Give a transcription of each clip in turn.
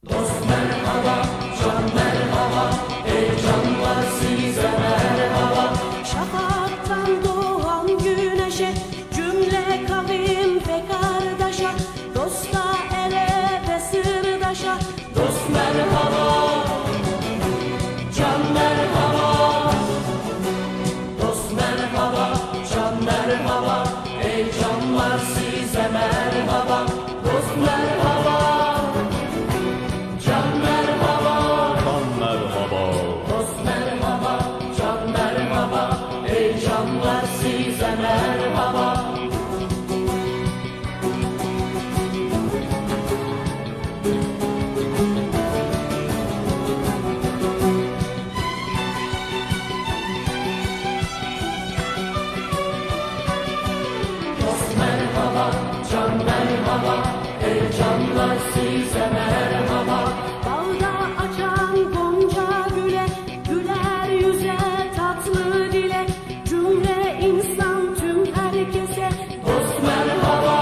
Dost merhaba, can merhaba, ey canlar size merhaba. Şafaktan doğan güneşe, cümle kavim ve kardeşe, dosta ele ve sırdaşa. Dost merhaba, can merhaba. Dost merhaba, can merhaba, ey canlar size merhaba. Dost merhaba, can merhaba. Dost merhaba, can merhaba, ey canlar size merhaba. Dost merhaba, can merhaba, ey canlar size merhaba. Bağda açan gonca güle, güler yüze tatlı dile, cümle insan tüm herkese. Dost merhaba,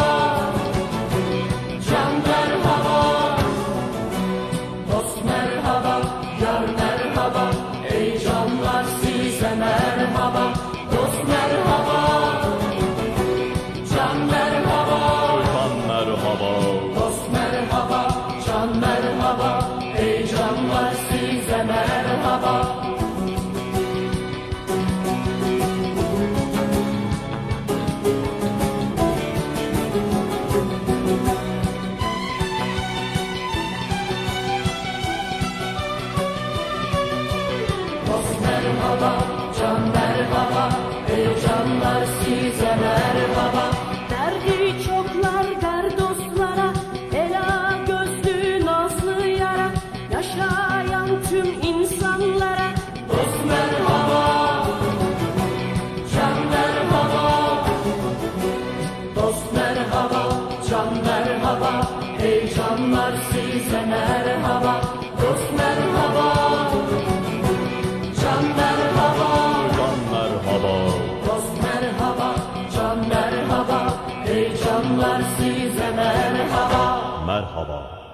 can merhaba. Dost merhaba, yar merhaba, ey canlar size merhaba. Dost merhaba, can merhaba. Dost merhaba, can merhaba, ey canlar size merhaba. Dost merhaba, can merhaba, ey canlar size merhaba. Derdi çoklar der dostlara, ela gözlü nazlı yara, yaşayan tüm insanlara. Dost merhaba, can merhaba. Dost merhaba, can merhaba, ey canlar size merhaba. Dost merhaba, can merhaba. Dost merhaba, can merhaba, ey canlar size merhaba. Merhaba.